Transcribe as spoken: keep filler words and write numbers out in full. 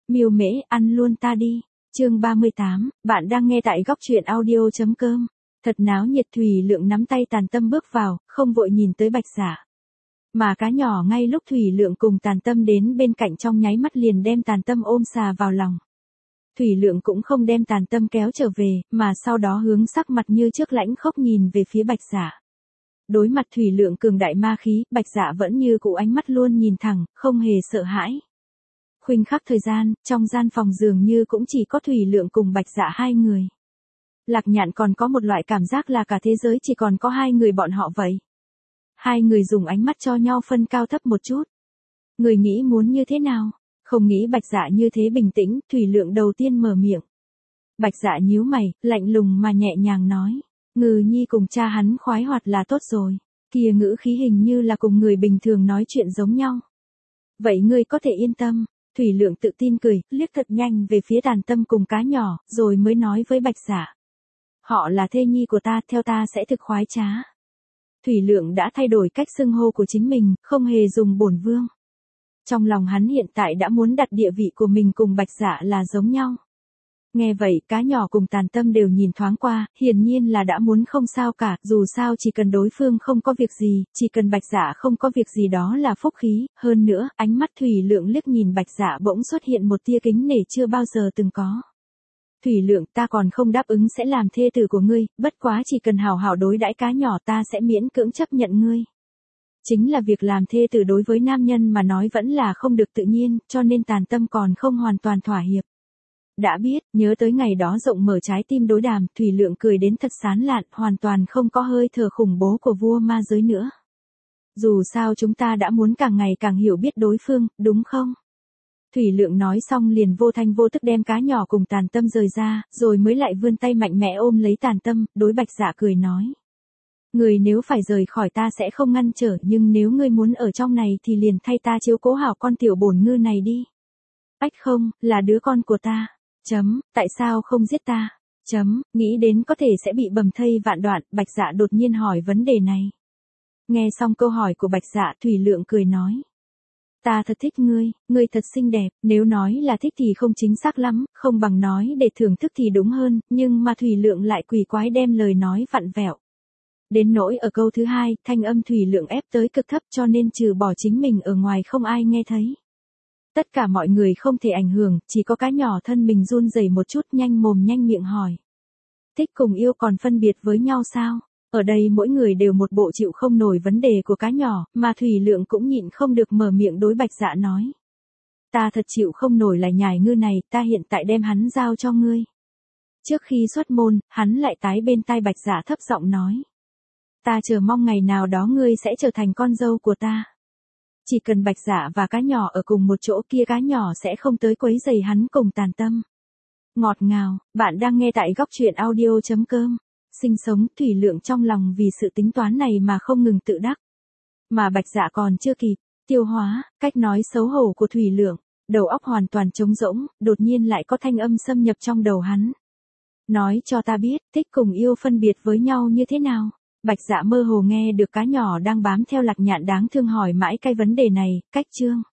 Miêu Mễ, ăn luôn ta đi. Chương ba mươi tám, bạn đang nghe tại góc truyện audio chấm com. Thật náo nhiệt. Thủy Lượng nắm tay Tàn Tâm bước vào, không vội nhìn tới Bạch Dạ. Mà cá nhỏ ngay lúc Thủy Lượng cùng Tàn Tâm đến bên cạnh trong nháy mắt liền đem Tàn Tâm ôm xà vào lòng. Thủy Lượng cũng không đem Tàn Tâm kéo trở về, mà sau đó hướng sắc mặt như trước lãnh khốc nhìn về phía Bạch Dạ. Đối mặt Thủy Lượng cường đại ma khí, Bạch Dạ vẫn như cũ ánh mắt luôn nhìn thẳng, không hề sợ hãi. Khoảnh khắc thời gian, trong gian phòng dường như cũng chỉ có Thủy Lượng cùng Bạch Dạ hai người. Lạc Nhạn còn có một loại cảm giác là cả thế giới chỉ còn có hai người bọn họ vậy. Hai người dùng ánh mắt cho nhau phân cao thấp một chút. Người nghĩ muốn như thế nào? Không nghĩ Bạch Dạ như thế bình tĩnh, Thủy Lượng đầu tiên mở miệng. Bạch Dạ nhíu mày, lạnh lùng mà nhẹ nhàng nói. Ngừ nhi cùng cha hắn khoái hoạt là tốt rồi. Kia ngữ khí hình như là cùng người bình thường nói chuyện giống nhau. Vậy ngươi có thể yên tâm. Thủy Lượng tự tin cười, liếc thật nhanh về phía Tàn Tâm cùng cá nhỏ, rồi mới nói với Bạch Dạ. Họ là thê nhi của ta, theo ta sẽ thực khoái trá. Thủy Lượng đã thay đổi cách xưng hô của chính mình, không hề dùng bổn vương. Trong lòng hắn hiện tại đã muốn đặt địa vị của mình cùng Bạch Dạ là giống nhau. Nghe vậy, cá nhỏ cùng Tàn Tâm đều nhìn thoáng qua, hiển nhiên là đã muốn không sao cả, dù sao chỉ cần đối phương không có việc gì, chỉ cần Bạch Dạ không có việc gì đó là phúc khí, hơn nữa, ánh mắt Thủy Lượng liếc nhìn Bạch Dạ bỗng xuất hiện một tia kính nể chưa bao giờ từng có. Thủy Lượng, ta còn không đáp ứng sẽ làm thê tử của ngươi, bất quá chỉ cần hảo hảo đối đãi cá nhỏ ta sẽ miễn cưỡng chấp nhận ngươi. Chính là việc làm thê tử đối với nam nhân mà nói vẫn là không được tự nhiên, cho nên Tàn Tâm còn không hoàn toàn thỏa hiệp. Đã biết, nhớ tới ngày đó rộng mở trái tim đối đàm, Thủy Lượng cười đến thật sán lạn, hoàn toàn không có hơi thở khủng bố của vua ma giới nữa. Dù sao chúng ta đã muốn càng ngày càng hiểu biết đối phương, đúng không? Thủy Lượng nói xong liền vô thanh vô tức đem cá nhỏ cùng Tàn Tâm rời ra, rồi mới lại vươn tay mạnh mẽ ôm lấy Tàn Tâm, đối Bạch Dạ cười nói. Người nếu phải rời khỏi ta sẽ không ngăn trở, nhưng nếu ngươi muốn ở trong này thì liền thay ta chiếu cố hảo con tiểu bổn ngư này đi. Ách không, là đứa con của ta. Chấm, tại sao không giết ta? Chấm, nghĩ đến có thể sẽ bị bầm thây vạn đoạn, Bạch Dạ đột nhiên hỏi vấn đề này. Nghe xong câu hỏi của Bạch Dạ, Thủy Lượng cười nói. Ta thật thích ngươi, ngươi thật xinh đẹp, nếu nói là thích thì không chính xác lắm, không bằng nói để thưởng thức thì đúng hơn, nhưng mà Thủy Lượng lại quỷ quái đem lời nói vặn vẹo. Đến nỗi ở câu thứ hai, thanh âm Thủy Lượng ép tới cực thấp cho nên trừ bỏ chính mình ở ngoài không ai nghe thấy. Tất cả mọi người không thể ảnh hưởng, chỉ có cá nhỏ thân mình run rẩy một chút, nhanh mồm nhanh miệng hỏi. Thích cùng yêu còn phân biệt với nhau sao? Ở đây mỗi người đều một bộ chịu không nổi vấn đề của cá nhỏ, mà Thủy Lượng cũng nhịn không được mở miệng đối Bạch Dạ nói. Ta thật chịu không nổi lại nhài ngư này, ta hiện tại đem hắn giao cho ngươi. Trước khi xuất môn, hắn lại tái bên tai Bạch Dạ thấp giọng nói. Ta chờ mong ngày nào đó ngươi sẽ trở thành con dâu của ta. Chỉ cần Bạch Dạ và cá nhỏ ở cùng một chỗ kia cá nhỏ sẽ không tới quấy rầy hắn cùng Tàn Tâm. Ngọt ngào, bạn đang nghe tại góc truyện audio chấm com. Sinh sống, Thủy Lượng trong lòng vì sự tính toán này mà không ngừng tự đắc. Mà Bạch Dạ còn chưa kịp tiêu hóa cách nói xấu hổ của Thủy Lượng, đầu óc hoàn toàn trống rỗng, đột nhiên lại có thanh âm xâm nhập trong đầu hắn. Nói cho ta biết, thích cùng yêu phân biệt với nhau như thế nào? Bạch Dạ mơ hồ nghe được cá nhỏ đang bám theo Lạc Nhạn đáng thương hỏi mãi cái vấn đề này, cách chương.